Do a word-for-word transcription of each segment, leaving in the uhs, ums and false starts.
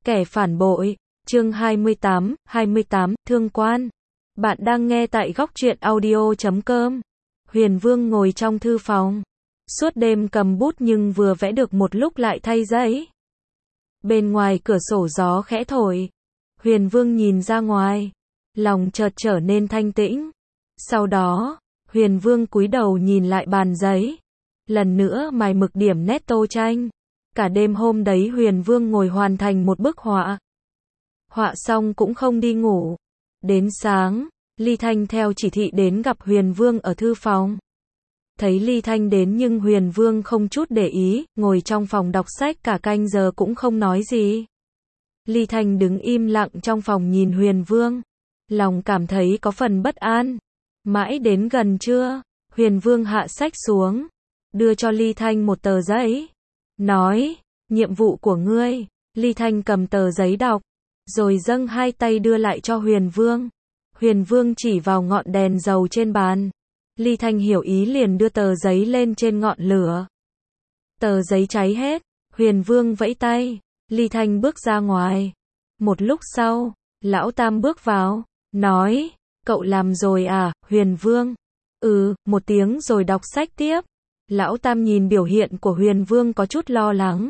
Kẻ phản bội, chương hai mươi tám, hai mươi tám, Thương quan. Bạn đang nghe tại góc truyện audio chấm com. Huyền Vương ngồi trong thư phòng. Suốt đêm cầm bút nhưng vừa vẽ được một lúc lại thay giấy. Bên ngoài cửa sổ gió khẽ thổi. Huyền Vương nhìn ra ngoài. Lòng chợt trở nên thanh tĩnh. Sau đó, Huyền Vương cúi đầu nhìn lại bàn giấy. Lần nữa mài mực điểm nét tô tranh. Cả đêm hôm đấy Huyền Vương ngồi hoàn thành một bức họa. Họa xong cũng không đi ngủ. Đến sáng, Ly Thanh theo chỉ thị đến gặp Huyền Vương ở thư phòng. Thấy Ly Thanh đến nhưng Huyền Vương không chút để ý, ngồi trong phòng đọc sách cả canh giờ cũng không nói gì. Ly Thanh đứng im lặng trong phòng nhìn Huyền Vương. Lòng cảm thấy có phần bất an. Mãi đến gần trưa, Huyền Vương hạ sách xuống. Đưa cho Ly Thanh một tờ giấy. Nói, nhiệm vụ của ngươi. Ly Thanh cầm tờ giấy đọc. Rồi dâng hai tay đưa lại cho Huyền Vương. Huyền Vương chỉ vào ngọn đèn dầu trên bàn. Ly Thanh hiểu ý liền đưa tờ giấy lên trên ngọn lửa. Tờ giấy cháy hết. Huyền Vương vẫy tay. Ly Thanh bước ra ngoài. Một lúc sau, Lão Tam bước vào. Nói, cậu làm rồi à, Huyền Vương? Ừ, một tiếng rồi đọc sách tiếp. Lão Tam nhìn biểu hiện của Huyền Vương có chút lo lắng.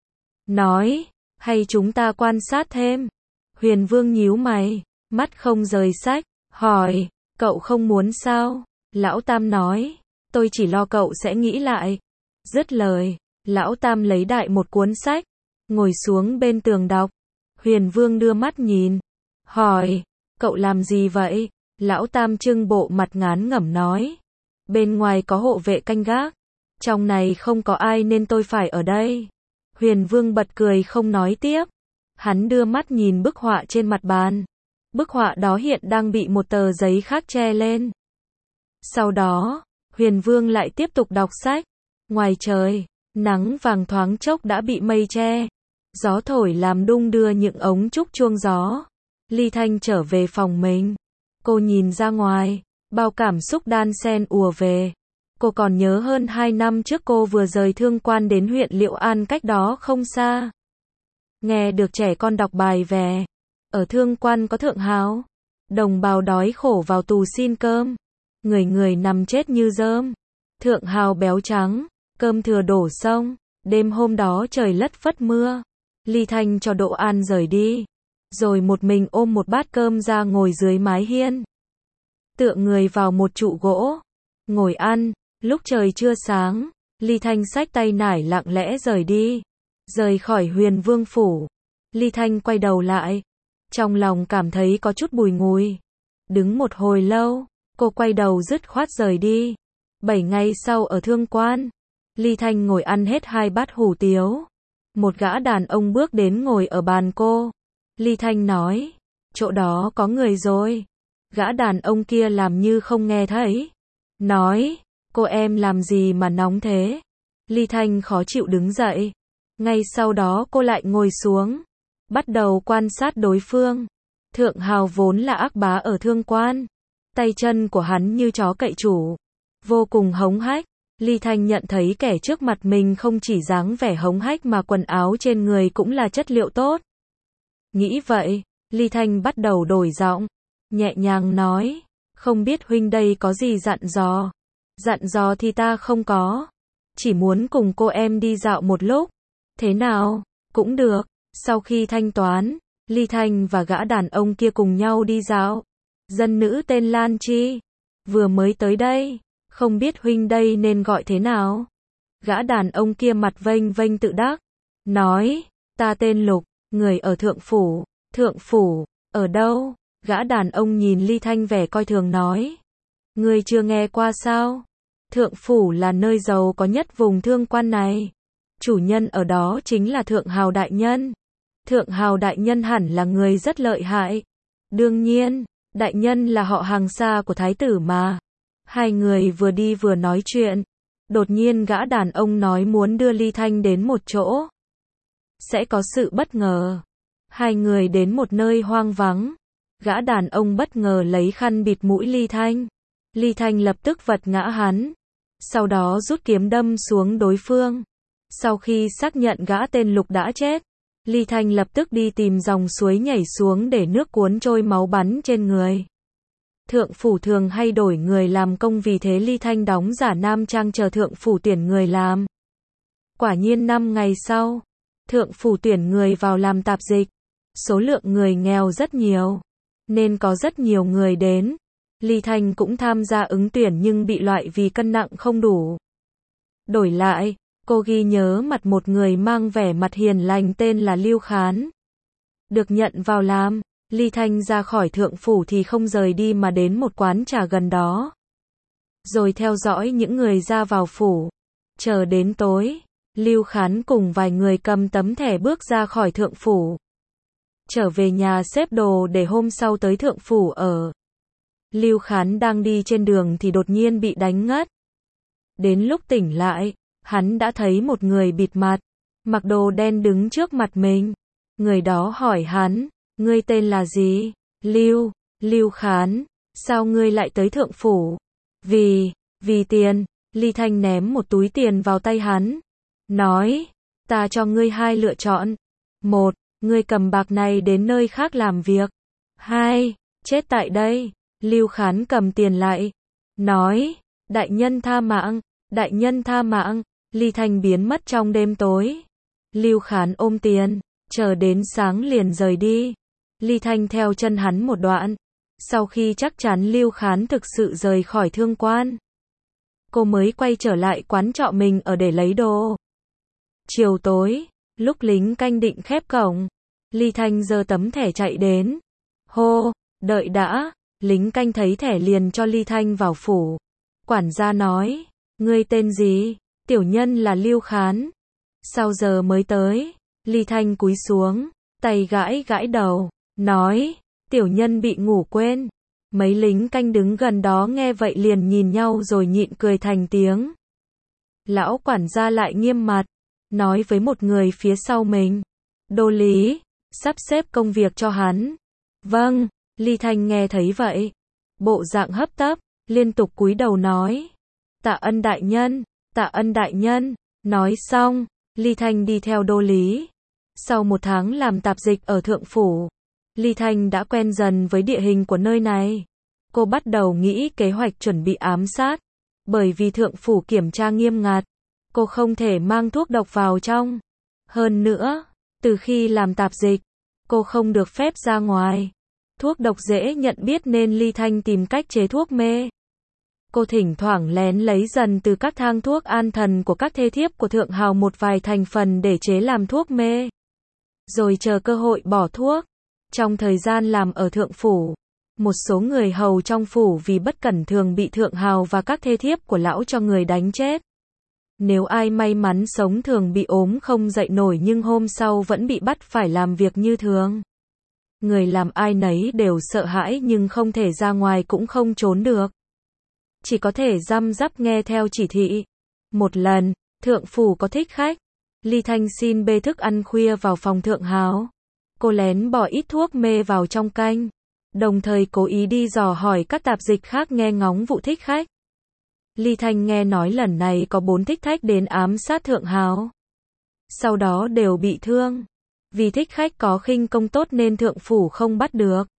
Nói, hay chúng ta quan sát thêm? Huyền Vương nhíu mày, mắt không rời sách, hỏi, cậu không muốn sao? Lão Tam nói, tôi chỉ lo cậu sẽ nghĩ lại. Dứt lời, Lão Tam lấy đại một cuốn sách, ngồi xuống bên tường đọc. Huyền Vương đưa mắt nhìn, hỏi, cậu làm gì vậy? Lão Tam trưng bộ mặt ngán ngẩm nói, bên ngoài có hộ vệ canh gác. Trong này không có ai nên tôi phải ở đây. Huyền Vương bật cười không nói tiếp. Hắn đưa mắt nhìn bức họa trên mặt bàn. Bức họa đó hiện đang bị một tờ giấy khác che lên. Sau đó, Huyền Vương lại tiếp tục đọc sách. Ngoài trời, nắng vàng thoáng chốc đã bị mây che. Gió thổi làm đung đưa những ống trúc chuông gió. Ly Thanh trở về phòng mình. Cô nhìn ra ngoài, bao cảm xúc đan xen ùa về. Cô còn nhớ hơn hai năm trước cô vừa rời Thương Quan đến huyện Liệu An cách đó không xa. Nghe được trẻ con đọc bài về. Ở Thương Quan có thượng hào. Đồng bào đói khổ vào tù xin cơm. Người người nằm chết như dơm. Thượng hào béo trắng. Cơm thừa đổ sông. Đêm hôm đó trời lất phất mưa. Ly Thanh cho Độ An rời đi. Rồi một mình ôm một bát cơm ra ngồi dưới mái hiên. Tựa người vào một trụ gỗ. Ngồi ăn. Lúc trời chưa sáng, Ly Thanh xách tay nải lặng lẽ rời đi. Rời khỏi Huyền Vương phủ. Ly Thanh quay đầu lại. Trong lòng cảm thấy có chút bùi ngùi. Đứng một hồi lâu, cô quay đầu dứt khoát rời đi. Bảy ngày sau ở Thương Quan, Ly Thanh ngồi ăn hết hai bát hủ tiếu. Một gã đàn ông bước đến ngồi ở bàn cô. Ly Thanh nói, chỗ đó có người rồi. Gã đàn ông kia làm như không nghe thấy. Nói, cô em làm gì mà nóng thế? Ly Thanh khó chịu đứng dậy. Ngay sau đó cô lại ngồi xuống. Bắt đầu quan sát đối phương. Thượng hào vốn là ác bá ở Thương Quan. Tay chân của hắn như chó cậy chủ. Vô cùng hống hách. Ly Thanh nhận thấy kẻ trước mặt mình không chỉ dáng vẻ hống hách mà quần áo trên người cũng là chất liệu tốt. Nghĩ vậy, Ly Thanh bắt đầu đổi giọng. Nhẹ nhàng nói, không biết huynh đây có gì dặn dò? Dặn dò thì ta không có. Chỉ muốn cùng cô em đi dạo một lúc. Thế nào? Cũng được. Sau khi thanh toán, Ly Thanh và gã đàn ông kia cùng nhau đi dạo. Dân nữ tên Lan Chi. Vừa mới tới đây. Không biết huynh đây nên gọi thế nào? Gã đàn ông kia mặt vênh vênh tự đắc. Nói, ta tên Lục, người ở Thượng Phủ. Thượng Phủ, ở đâu? Gã đàn ông nhìn Ly Thanh vẻ coi thường nói. Ngươi chưa nghe qua sao? Thượng Phủ là nơi giàu có nhất vùng Thương Quan này. Chủ nhân ở đó chính là Thượng Hào Đại Nhân. Thượng Hào Đại Nhân hẳn là người rất lợi hại. Đương nhiên, Đại Nhân là họ hàng xa của Thái tử mà. Hai người vừa đi vừa nói chuyện. Đột nhiên gã đàn ông nói muốn đưa Ly Thanh đến một chỗ. Sẽ có sự bất ngờ. Hai người đến một nơi hoang vắng. Gã đàn ông bất ngờ lấy khăn bịt mũi Ly Thanh. Ly Thanh lập tức vật ngã hắn. Sau đó rút kiếm đâm xuống đối phương. Sau khi xác nhận gã tên Lục đã chết, Ly Thanh lập tức đi tìm dòng suối nhảy xuống để nước cuốn trôi máu bắn trên người. Thượng phủ thường hay đổi người làm công, vì thế Ly Thanh đóng giả nam trang chờ thượng phủ tuyển người làm. Quả nhiên năm ngày sau, thượng phủ tuyển người vào làm tạp dịch. Số lượng người nghèo rất nhiều, nên có rất nhiều người đến. Ly Thanh cũng tham gia ứng tuyển nhưng bị loại vì cân nặng không đủ. Đổi lại, cô ghi nhớ mặt một người mang vẻ mặt hiền lành tên là Lưu Khán. Được nhận vào làm, Ly Thanh ra khỏi thượng phủ thì không rời đi mà đến một quán trà gần đó. Rồi theo dõi những người ra vào phủ. Chờ đến tối, Lưu Khán cùng vài người cầm tấm thẻ bước ra khỏi thượng phủ. Trở về nhà xếp đồ để hôm sau tới thượng phủ ở. Lưu Khán đang đi trên đường thì đột nhiên bị đánh ngất. Đến lúc tỉnh lại, hắn đã thấy một người bịt mặt, mặc đồ đen đứng trước mặt mình. Người đó hỏi hắn, ngươi tên là gì? Lưu, Lưu Khán, sao ngươi lại tới thượng phủ? Vì, vì tiền. Ly Thanh ném một túi tiền vào tay hắn. Nói, ta cho ngươi hai lựa chọn. Một, ngươi cầm bạc này đến nơi khác làm việc. Hai, chết tại đây. Lưu Khán cầm tiền lại. Nói, đại nhân tha mạng, đại nhân tha mạng. Ly Thanh biến mất trong đêm tối. Lưu Khán ôm tiền, chờ đến sáng liền rời đi. Ly Thanh theo chân hắn một đoạn. Sau khi chắc chắn Lưu Khán thực sự rời khỏi thương quan, cô mới quay trở lại quán trọ mình ở để lấy đồ. Chiều tối, lúc lính canh định khép cổng, Ly Thanh giơ tấm thẻ chạy đến. Hô, đợi đã. Lính canh thấy thẻ liền cho Ly Thanh vào phủ. Quản gia nói, ngươi tên gì? Tiểu nhân là Lưu Khán. Sao giờ mới tới? Ly Thanh cúi xuống, tay gãi gãi đầu, nói, tiểu nhân bị ngủ quên. Mấy lính canh đứng gần đó nghe vậy liền nhìn nhau rồi nhịn cười thành tiếng. Lão quản gia lại nghiêm mặt, nói với một người phía sau mình, Đô Lý, sắp xếp công việc cho hắn. Vâng. Ly Thanh nghe thấy vậy, bộ dạng hấp tấp, liên tục cúi đầu nói, tạ ân đại nhân, tạ ân đại nhân. Nói xong, Ly Thanh đi theo Đô Lý. Sau một tháng làm tạp dịch ở thượng phủ, Ly Thanh đã quen dần với địa hình của nơi này. Cô bắt đầu nghĩ kế hoạch chuẩn bị ám sát. Bởi vì thượng phủ kiểm tra nghiêm ngặt, cô không thể mang thuốc độc vào trong. Hơn nữa, từ khi làm tạp dịch, cô không được phép ra ngoài. Thuốc độc dễ nhận biết nên Ly Thanh tìm cách chế thuốc mê. Cô thỉnh thoảng lén lấy dần từ các thang thuốc an thần của các thê thiếp của thượng hào một vài thành phần để chế làm thuốc mê. Rồi chờ cơ hội bỏ thuốc. Trong thời gian làm ở thượng phủ, một số người hầu trong phủ vì bất cẩn thường bị thượng hào và các thê thiếp của lão cho người đánh chết. Nếu ai may mắn sống thường bị ốm không dậy nổi nhưng hôm sau vẫn bị bắt phải làm việc như thường. Người làm ai nấy đều sợ hãi nhưng không thể ra ngoài cũng không trốn được. Chỉ có thể răm rắp nghe theo chỉ thị. Một lần, thượng phủ có thích khách. Ly Thanh xin bê thức ăn khuya vào phòng thượng hào. Cô lén bỏ ít thuốc mê vào trong canh. Đồng thời cố ý đi dò hỏi các tạp dịch khác nghe ngóng vụ thích khách. Ly Thanh nghe nói lần này có bốn thích khách đến ám sát thượng hào. Sau đó đều bị thương. Vì thích khách có khinh công tốt nên thượng phủ không bắt được.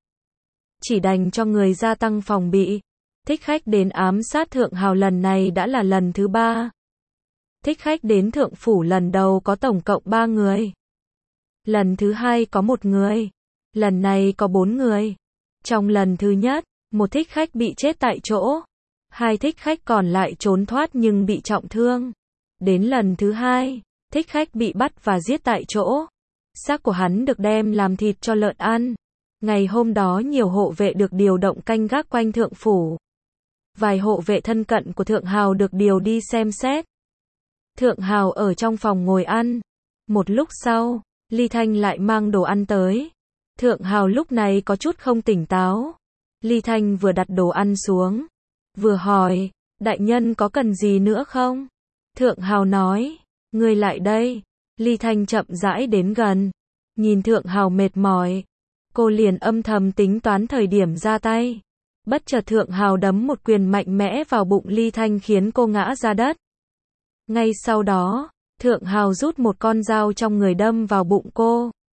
Chỉ đành cho người gia tăng phòng bị. Thích khách đến ám sát thượng hào lần này đã là lần thứ ba. Thích khách đến thượng phủ lần đầu có tổng cộng ba người. Lần thứ hai có một người. Lần này có bốn người. Trong lần thứ nhất, một thích khách bị chết tại chỗ. Hai thích khách còn lại trốn thoát nhưng bị trọng thương. Đến lần thứ hai, thích khách bị bắt và giết tại chỗ. Xác của hắn được đem làm thịt cho lợn ăn. Ngày hôm đó nhiều hộ vệ được điều động canh gác quanh thượng phủ. Vài hộ vệ thân cận của thượng hào được điều đi xem xét. Thượng hào ở trong phòng ngồi ăn. Một lúc sau, Ly Thanh lại mang đồ ăn tới. Thượng hào lúc này có chút không tỉnh táo. Ly Thanh vừa đặt đồ ăn xuống, vừa hỏi, đại nhân có cần gì nữa không? Thượng hào nói, ngươi lại đây. Ly Thanh chậm rãi đến gần. Nhìn thượng hào mệt mỏi, cô liền âm thầm tính toán thời điểm ra tay. Bất chợt thượng hào đấm một quyền mạnh mẽ vào bụng Ly Thanh khiến cô ngã ra đất. Ngay sau đó, thượng hào rút một con dao trong người đâm vào bụng cô.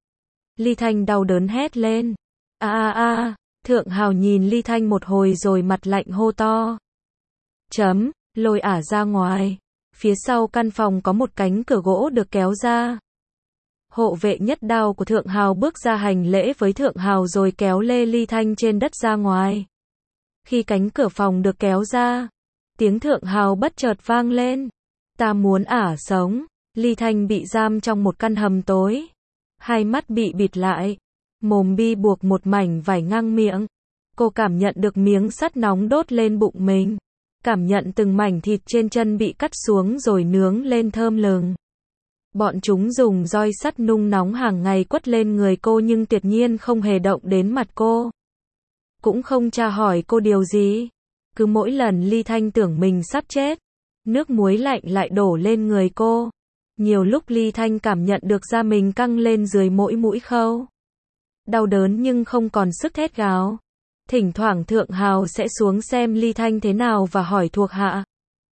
Ly Thanh đau đớn hét lên. A a a, Thượng Hào nhìn Ly Thanh một hồi rồi mặt lạnh hô to. Chấm, lôi ả ra ngoài. Phía sau căn phòng có một cánh cửa gỗ được kéo ra. Hộ vệ nhất đao của Thượng Hào bước ra hành lễ với Thượng Hào rồi kéo lê Ly Thanh trên đất ra ngoài. Khi cánh cửa phòng được kéo ra, tiếng Thượng Hào bất chợt vang lên. Ta muốn ả sống. Ly Thanh bị giam trong một căn hầm tối. Hai mắt bị bịt lại. Mồm bi buộc một mảnh vải ngang miệng. Cô cảm nhận được miếng sắt nóng đốt lên bụng mình. Cảm nhận từng mảnh thịt trên chân bị cắt xuống rồi nướng lên thơm lừng. Bọn chúng dùng roi sắt nung nóng hàng ngày quất lên người cô nhưng tuyệt nhiên không hề động đến mặt cô. Cũng không tra hỏi cô điều gì. Cứ mỗi lần Ly Thanh tưởng mình sắp chết, nước muối lạnh lại đổ lên người cô. Nhiều lúc Ly Thanh cảm nhận được da mình căng lên dưới mỗi mũi khâu. Đau đớn nhưng không còn sức thét gào. Thỉnh thoảng Thượng Hào sẽ xuống xem Ly Thanh thế nào và hỏi thuộc hạ.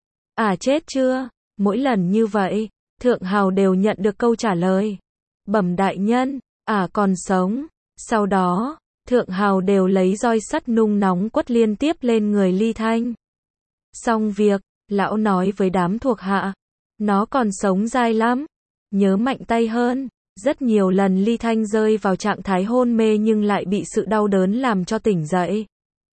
À chết chưa? Mỗi lần như vậy, Thượng Hào đều nhận được câu trả lời. Bẩm đại nhân, à còn sống. Sau đó, Thượng Hào đều lấy roi sắt nung nóng quất liên tiếp lên người Ly Thanh. Xong việc, lão nói với đám thuộc hạ. Nó còn sống dai lắm. Nhớ mạnh tay hơn. Rất nhiều lần Ly Thanh rơi vào trạng thái hôn mê nhưng lại bị sự đau đớn làm cho tỉnh dậy.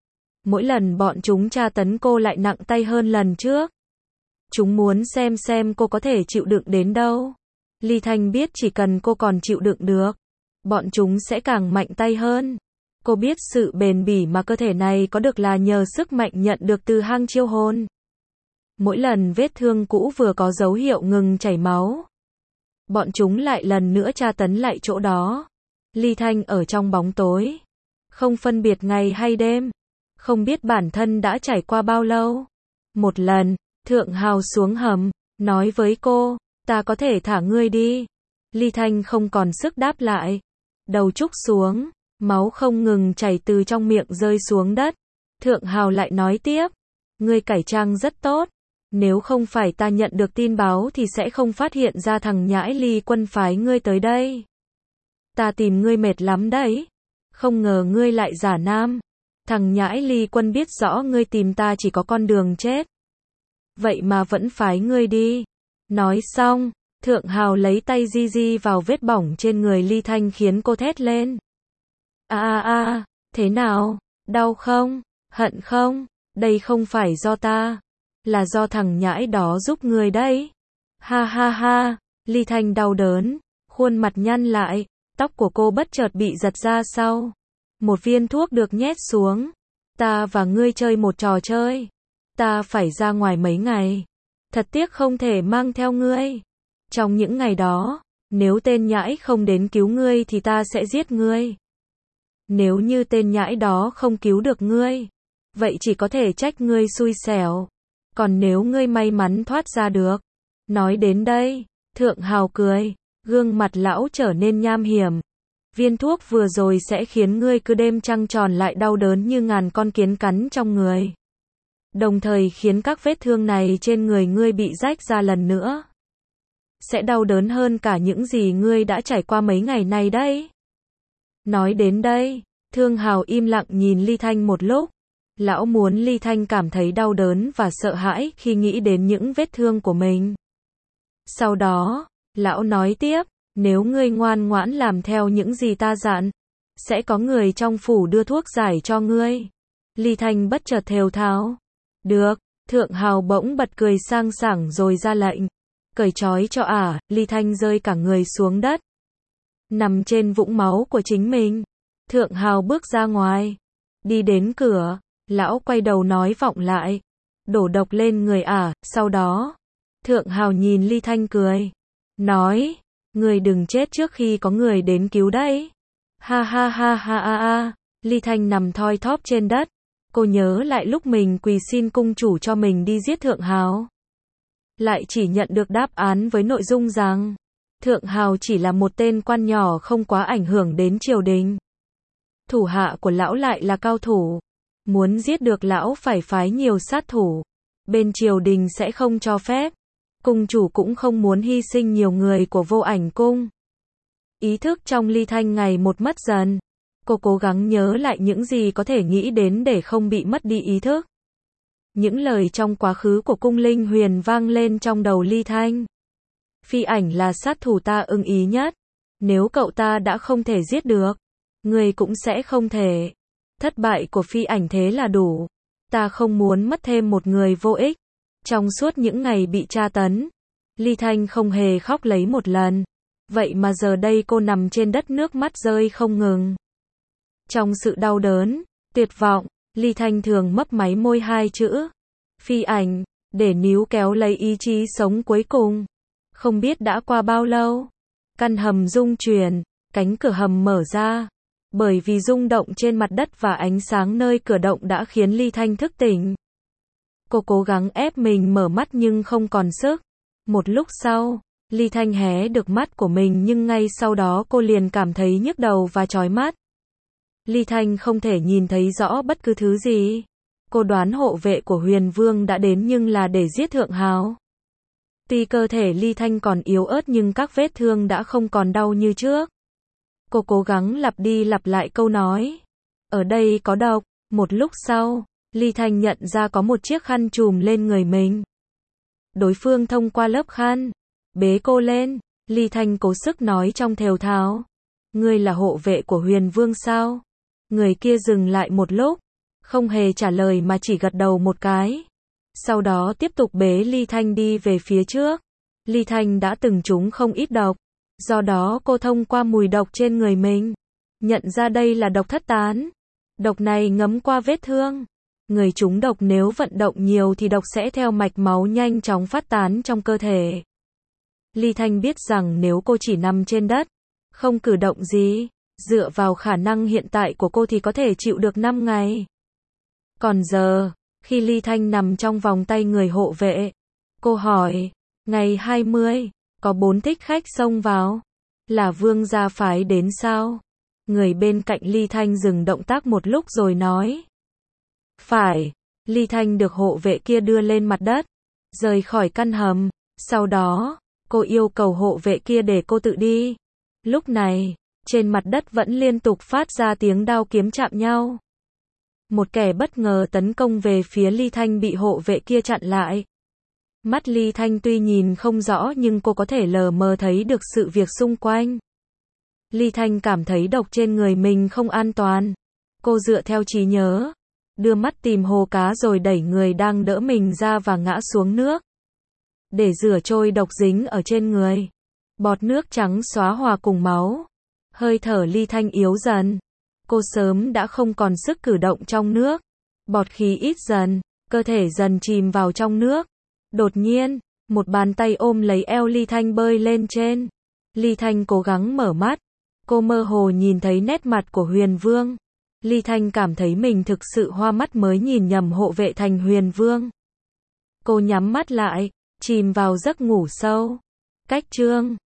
Mỗi lần bọn chúng tra tấn cô lại nặng tay hơn lần trước. Chúng muốn xem xem cô có thể chịu đựng đến đâu. Ly Thanh biết chỉ cần cô còn chịu đựng được, bọn chúng sẽ càng mạnh tay hơn. Cô biết sự bền bỉ mà cơ thể này có được là nhờ sức mạnh nhận được từ hang chiêu hồn. Mỗi lần vết thương cũ vừa có dấu hiệu ngừng chảy máu, bọn chúng lại lần nữa tra tấn lại chỗ đó. Ly Thanh ở trong bóng tối, không phân biệt ngày hay đêm, không biết bản thân đã trải qua bao lâu. Một lần, Thượng Hào xuống hầm, nói với cô, ta có thể thả ngươi đi. Ly Thanh không còn sức đáp lại. Đầu trúc xuống, máu không ngừng chảy từ trong miệng rơi xuống đất. Thượng Hào lại nói tiếp, ngươi cải trang rất tốt. Nếu không phải ta nhận được tin báo thì sẽ không phát hiện ra thằng nhãi Ly Quân phái ngươi tới đây. Ta tìm ngươi mệt lắm đấy. Không ngờ ngươi lại giả nam. Thằng nhãi Ly Quân biết rõ ngươi tìm ta chỉ có con đường chết. Vậy mà vẫn phái ngươi đi. Nói xong, Thượng Hào lấy tay di di vào vết bỏng trên người Ly Thanh khiến cô thét lên. A a a, thế nào? Đau không? Hận không? Đây không phải do ta. Là do thằng nhãi đó giúp ngươi đấy. Ha ha ha, Ly Thanh đau đớn, khuôn mặt nhăn lại, tóc của cô bất chợt bị giật ra sau. Một viên thuốc được nhét xuống. Ta và ngươi chơi một trò chơi. Ta phải ra ngoài mấy ngày. Thật tiếc không thể mang theo ngươi. Trong những ngày đó, nếu tên nhãi không đến cứu ngươi thì ta sẽ giết ngươi. Nếu như tên nhãi đó không cứu được ngươi, vậy chỉ có thể trách ngươi xui xẻo. Còn nếu ngươi may mắn thoát ra được. Nói đến đây, Thượng Hào cười, gương mặt lão trở nên nham hiểm. Viên thuốc vừa rồi sẽ khiến ngươi cứ đêm trăng tròn lại đau đớn như ngàn con kiến cắn trong người. Đồng thời khiến các vết thương này trên người ngươi bị rách ra lần nữa. Sẽ đau đớn hơn cả những gì ngươi đã trải qua mấy ngày nay đấy. Nói đến đây, Thượng Hào im lặng nhìn Ly Thanh một lúc. Lão muốn Ly Thanh cảm thấy đau đớn và sợ hãi khi nghĩ đến những vết thương của mình. Sau đó, lão nói tiếp, nếu ngươi ngoan ngoãn làm theo những gì ta dặn, sẽ có người trong phủ đưa thuốc giải cho ngươi. Ly Thanh bất chợt thều thào. Được, Thượng Hào bỗng bật cười sang sảng rồi ra lệnh. Cởi trói cho ả, Ly Thanh rơi cả người xuống đất. Nằm trên vũng máu của chính mình. Thượng Hào bước ra ngoài. Đi đến cửa. Lão quay đầu nói vọng lại. Đổ độc lên người ả, sau đó. Thượng Hào nhìn Ly Thanh cười. Nói, người đừng chết trước khi có người đến cứu đấy. Ha ha ha ha ha ha. Ly Thanh nằm thoi thóp trên đất. Cô nhớ lại lúc mình quỳ xin cung chủ cho mình đi giết Thượng Hào. Lại chỉ nhận được đáp án với nội dung rằng, Thượng Hào chỉ là một tên quan nhỏ không quá ảnh hưởng đến triều đình. Thủ hạ của lão lại là cao thủ. Muốn giết được lão phải phái nhiều sát thủ. Bên triều đình sẽ không cho phép. Cung chủ cũng không muốn hy sinh nhiều người của Vô Ảnh cung. Ý thức trong Ly Thanh ngày một mất dần. Cô cố gắng nhớ lại những gì có thể nghĩ đến để không bị mất đi ý thức. Những lời trong quá khứ của cung Linh Huyền vang lên trong đầu Ly Thanh. Phi Ảnh là sát thủ ta ưng ý nhất. Nếu cậu ta đã không thể giết được, người cũng sẽ không thể. Thất bại của Phi Ảnh thế là đủ. Ta không muốn mất thêm một người vô ích. Trong suốt những ngày bị tra tấn, Ly Thanh không hề khóc lấy một lần. Vậy mà giờ đây cô nằm trên đất nước mắt rơi không ngừng. Trong sự đau đớn, tuyệt vọng, Ly Thanh thường mấp máy môi hai chữ Phi Ảnh, để níu kéo lấy ý chí sống cuối cùng. Không biết đã qua bao lâu, căn hầm rung chuyển, cánh cửa hầm mở ra. Bởi vì rung động trên mặt đất và ánh sáng nơi cửa động đã khiến Ly Thanh thức tỉnh. Cô cố gắng ép mình mở mắt nhưng không còn sức. Một lúc sau, Ly Thanh hé được mắt của mình nhưng ngay sau đó cô liền cảm thấy nhức đầu và chói mắt. Ly Thanh không thể nhìn thấy rõ bất cứ thứ gì. Cô đoán hộ vệ của Huyền Vương đã đến nhưng là để giết Thượng Hào. Tuy cơ thể Ly Thanh còn yếu ớt nhưng các vết thương đã không còn đau như trước. Cô cố gắng lặp đi lặp lại câu nói. Ở đây có độc. Một lúc sau, Ly Thanh nhận ra có một chiếc khăn trùm lên người mình. Đối phương thông qua lớp khăn, bế cô lên. Ly Thanh cố sức nói trong thều thào. Ngươi là hộ vệ của Huyền Vương sao? Người kia dừng lại một lúc, không hề trả lời mà chỉ gật đầu một cái. Sau đó tiếp tục bế Ly Thanh đi về phía trước. Ly Thanh đã từng trúng không ít độc. Do đó cô thông qua mùi độc trên người mình, nhận ra đây là độc thất tán. Độc này ngấm qua vết thương. Người trúng độc nếu vận động nhiều thì độc sẽ theo mạch máu nhanh chóng phát tán trong cơ thể. Ly Thanh biết rằng nếu cô chỉ nằm trên đất, không cử động gì, dựa vào khả năng hiện tại của cô thì có thể chịu được năm ngày. Còn giờ, khi Ly Thanh nằm trong vòng tay người hộ vệ, cô hỏi, ngày hai mươi, có bốn thích khách xông vào, là Vương gia phái đến sao? Người bên cạnh Ly Thanh dừng động tác một lúc rồi nói. Phải, Ly Thanh được hộ vệ kia đưa lên mặt đất, rời khỏi căn hầm, sau đó, cô yêu cầu hộ vệ kia để cô tự đi. Lúc này, trên mặt đất vẫn liên tục phát ra tiếng đao kiếm chạm nhau. Một kẻ bất ngờ tấn công về phía Ly Thanh bị hộ vệ kia chặn lại. Mắt Ly Thanh tuy nhìn không rõ nhưng cô có thể lờ mờ thấy được sự việc xung quanh. Ly Thanh cảm thấy độc trên người mình không an toàn. Cô dựa theo trí nhớ, đưa mắt tìm hồ cá rồi đẩy người đang đỡ mình ra và ngã xuống nước. Để rửa trôi độc dính ở trên người. Bọt nước trắng xóa hòa cùng máu. Hơi thở Ly Thanh yếu dần. Cô sớm đã không còn sức cử động trong nước. Bọt khí ít dần, cơ thể dần chìm vào trong nước. Đột nhiên, một bàn tay ôm lấy eo Ly Thanh bơi lên trên. Ly Thanh cố gắng mở mắt. Cô mơ hồ nhìn thấy nét mặt của Huyền Vương. Ly Thanh cảm thấy mình thực sự hoa mắt mới nhìn nhầm hộ vệ thành Huyền Vương. Cô nhắm mắt lại, chìm vào giấc ngủ sâu. Cách chương